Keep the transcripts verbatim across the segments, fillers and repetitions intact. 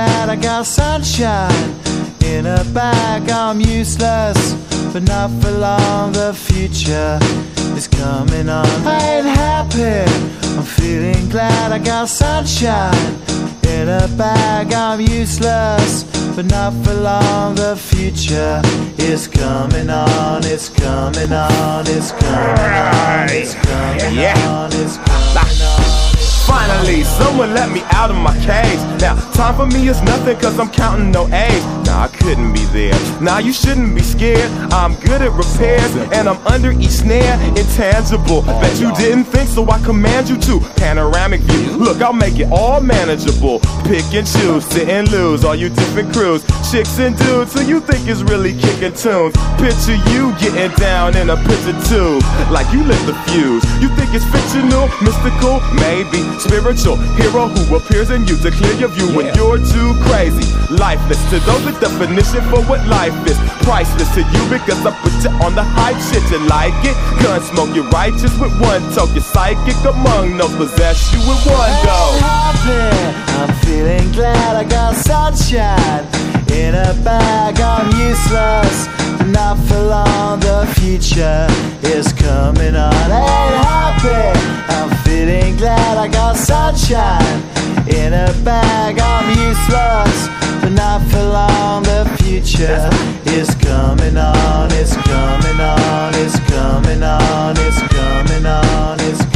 glad I got sunshine in a bag. I'm useless, but not for long. The future is coming on. I ain't happy, I'm feeling glad I got sunshine in a bag. I'm useless, but not for long. The future is coming on. It's coming on. It's coming on. It's coming on. It's coming on. Finally, someone let me out of my cage. Now, time for me is nothing cause I'm counting no A's. Nah, I couldn't be there. Nah, you shouldn't be scared. I'm good at repairs and I'm under each snare. Intangible, bet you didn't think, so I command you to. Panoramic view, look, I'll make it all manageable. Pick and choose, sit and lose, all you different crews. Chicks and dudes who you think is really kicking tunes. Picture you getting down in a picture tube, like you lit the fuse. You think it's fictional, mystical, maybe spiritual hero who appears in you to clear your view when you're too crazy. Lifeless to those, the definition for what life is. Priceless to you because I put you on the hype shit. You like it? Gun smoke, you're righteous with one toke. You're psychic among no possess you with one go. I'm happy, I'm feeling glad I got sunshine in a bag. I'm useless, but not for long. The future is coming on. Ain't happy, I'm feeling glad I got sunshine in a bag. I'm useless, but not for long. The future is coming on. It's coming on. It's coming on. It's coming on. It's coming on.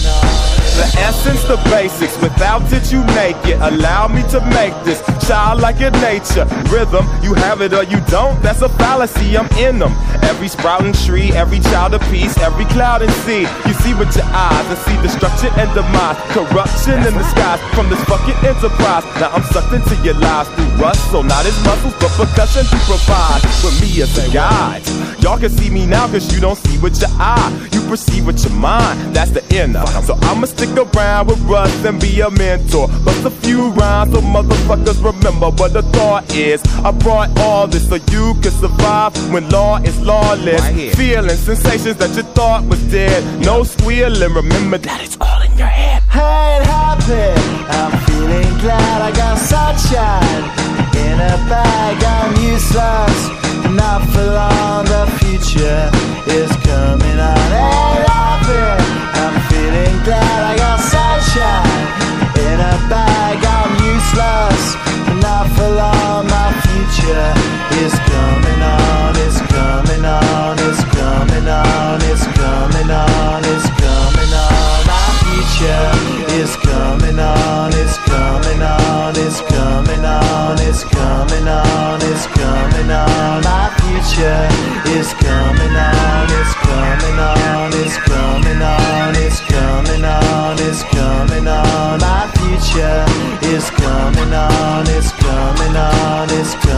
The essence, the basics, without it you make it. Allow me to make this childlike in nature. Rhythm, you have it or you don't, that's a fallacy, I'm in them. Every sprouting tree, every child of peace, every cloud and sea. You see with your eyes and see destruction and demise. Corruption in the skies from this fucking enterprise. Now I'm sucked into your lives through rust, so not as muscles but percussion to provide for me as a guide. Y'all can see me now cause you don't see with your eye. You perceive with your mind, that's the inner. So I'ma stick around with Russ and be a mentor. Bust a few rhymes so motherfuckers remember what the thought is. I brought all this so you can survive when law is lawless. Right, feeling sensations that you thought was dead. No squealing, remember that it's all in your head. I ain't happy, I'm feeling glad I got sunshine in a bag. I'm useless, not for long. The future is coming on. Ain't happy, I'm feeling glad I got sunshine in a bag. I'm useless, not for long. My future is coming on. It's coming on. It's coming on. It's coming on. It's coming on. My future is coming on. It's coming on. It's coming on. It's coming on. It's coming on. My future is coming on. It's coming on. It's coming on. It's coming on. It's coming on. My future is coming on. It's coming on. It's